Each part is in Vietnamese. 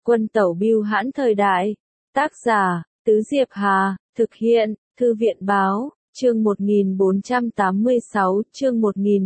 Quân tẩu bưu hãn thời đại. Tác giả, Tứ Diệp Hà, thực hiện, Thư viện báo, chương 1486, chương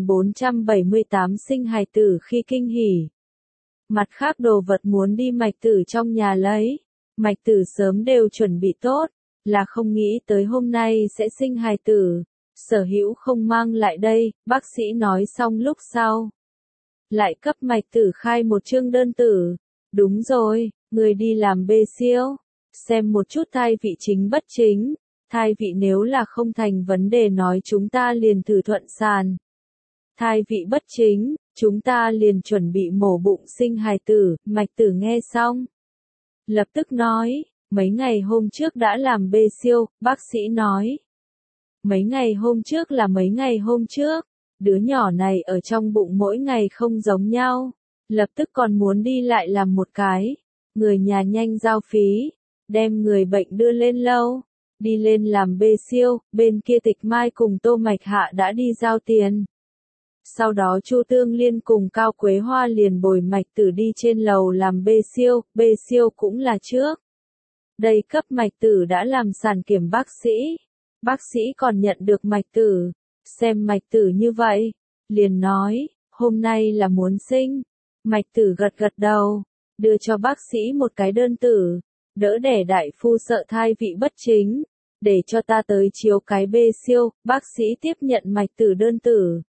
1478 sinh hài tử khi kinh hỉ. Mặt khác đồ vật muốn đi Mạch Tử trong nhà lấy. Mạch Tử sớm đều chuẩn bị tốt, là không nghĩ tới hôm nay sẽ sinh hài tử. Sở Hữu không mang lại đây, bác sĩ nói xong lúc sau. Lại cấp Mạch Tử khai một chương đơn tử. Đúng rồi, người đi làm bê siêu. Xem một chút thai vị chính bất chính. Thai vị nếu là không thành vấn đề nói chúng ta liền thử thuận sàn. Thai vị bất chính, chúng ta liền chuẩn bị mổ bụng sinh hài tử. Mạch Tử nghe xong, lập tức nói, mấy ngày hôm trước đã làm bê siêu, bác sĩ nói. Mấy ngày hôm trước là mấy ngày hôm trước, đứa nhỏ này ở trong bụng mỗi ngày không giống nhau, lập tức còn muốn đi lại làm một cái. Người nhà nhanh giao phí, đem người bệnh đưa lên lâu, đi lên làm bê siêu, bên kia Tịch Mai cùng Tô Mạch Hạ đã đi giao tiền. Sau đó Chu Tương Liên cùng Cao Quế Hoa liền bồi Mạch Tử đi trên lầu làm bê siêu cũng là trước. Đây cấp Mạch Tử đã làm sản kiểm bác sĩ còn nhận được Mạch Tử, xem Mạch Tử như vậy, liền nói, hôm nay là muốn sinh. Mạch Tử gật gật đầu, đưa cho bác sĩ một cái đơn tử, đỡ đẻ đại phu sợ thai vị bất chính, để cho ta tới chiếu cái bê siêu. Bác sĩ tiếp nhận Mạch Tử đơn tử,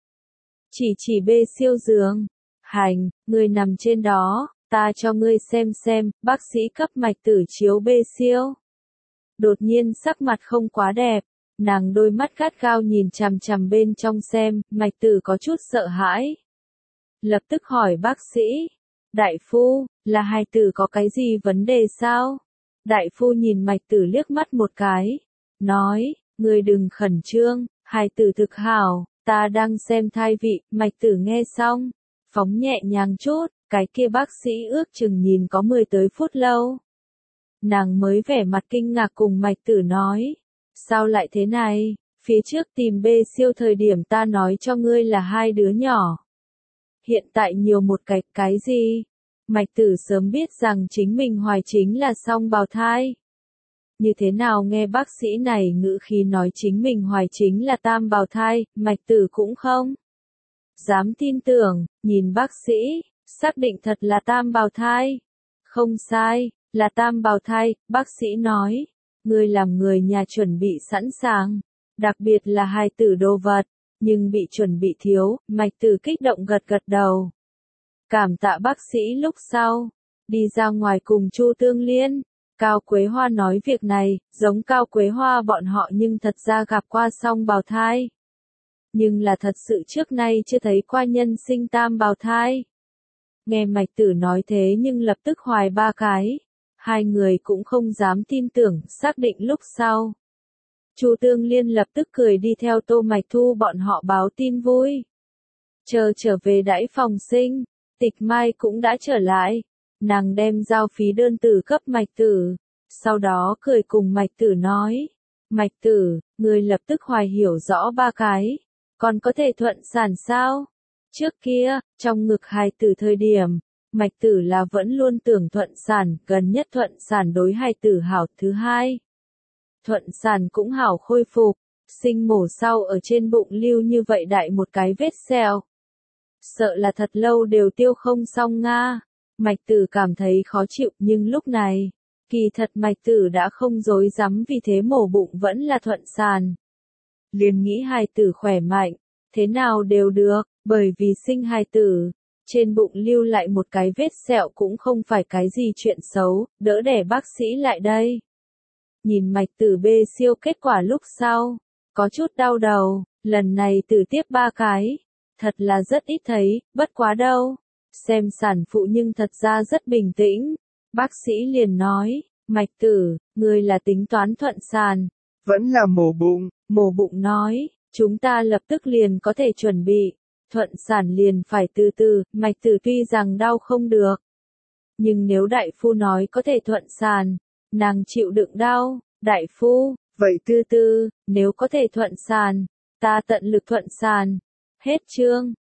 chỉ bê siêu giường, hành, người nằm trên đó, ta cho ngươi xem, bác sĩ cấp Mạch Tử chiếu bê siêu. Đột nhiên sắc mặt không quá đẹp, nàng đôi mắt gắt gao nhìn chằm chằm bên trong xem, Mạch Tử có chút sợ hãi. Lập tức hỏi bác sĩ, đại phu, là hài tử có cái gì vấn đề sao? Đại phu nhìn Mạch Tử liếc mắt một cái, nói, ngươi đừng khẩn trương, hài tử thực hảo, ta đang xem thai vị. Mạch Tử nghe xong, phóng nhẹ nhàng chút, cái kia bác sĩ ước chừng nhìn có 10 tới phút lâu. Nàng mới vẻ mặt kinh ngạc cùng Mạch Tử nói, sao lại thế này, phía trước tìm bê siêu thời điểm ta nói cho ngươi là 2 đứa nhỏ. Hiện tại nhiều một cái gì? Mạch Tử sớm biết rằng chính mình hoài chính là song bào thai. Như thế nào nghe bác sĩ này ngữ khí nói chính mình hoài chính là tam bào thai, Mạch Tử cũng không dám tin tưởng, nhìn bác sĩ, xác định thật là tam bào thai. Không sai, là tam bào thai, bác sĩ nói, ngươi làm người nhà chuẩn bị sẵn sàng, đặc biệt là hài tử đồ vật, nhưng bị chuẩn bị thiếu. Mạch Tử kích động gật gật đầu. Cảm tạ bác sĩ. Lúc sau, đi ra ngoài cùng Chu Tương Liên, Cao Quế Hoa nói việc này, giống Cao Quế Hoa bọn họ nhưng thật ra gặp qua song bào thai. Nhưng là thật sự trước nay chưa thấy qua nhân sinh tam bào thai. Nghe Mạch Tử nói thế nhưng lập tức hoài 3 cái. Hai người cũng không dám tin tưởng, xác định lúc sau. Chu Tương Liên lập tức cười đi theo Tô Mạch Thu bọn họ báo tin vui. Trở về đãi phòng sinh, Tịch Mai cũng đã trở lại. Nàng đem giao phí đơn tử cấp Mạch Tử. Sau đó cười cùng Mạch Tử nói. Mạch Tử, người lập tức hoài hiểu rõ 3 cái. Còn có thể thuận sản sao? Trước kia, trong ngực hài tử thời điểm, Mạch Tử là vẫn luôn tưởng thuận sản, gần nhất thuận sản đối hài tử hảo. Thứ hai, thuận sản cũng hảo khôi phục, sinh mổ sau ở trên bụng lưu như vậy đại một cái vết sẹo. Sợ là thật lâu đều tiêu không xong nga. Mạch Tử cảm thấy khó chịu nhưng lúc này, kỳ thật Mạch Tử đã không dối dám vì thế mổ bụng vẫn là thuận sản. Liền nghĩ hài tử khỏe mạnh, thế nào đều được, bởi vì sinh hài tử, trên bụng lưu lại một cái vết sẹo cũng không phải cái gì chuyện xấu, đỡ đẻ bác sĩ lại đây. Nhìn Mạch Tử bê siêu kết quả lúc sau, có chút đau đầu, lần này tử tiếp 3 cái, thật là rất ít thấy, bất quá đâu. Xem sản phụ nhưng thật ra rất bình tĩnh, bác sĩ liền nói, Mạch Tử, ngươi là tính toán thuận sản, vẫn là mổ bụng. Mổ bụng nói, chúng ta lập tức liền có thể chuẩn bị, thuận sản liền phải từ từ. Mạch Tử tuy rằng đau không được, nhưng nếu đại phu nói có thể thuận sản, nàng chịu đựng đau. Đại phu, vậy từ từ, nếu có thể thuận sản, ta tận lực thuận sản. Hết chương.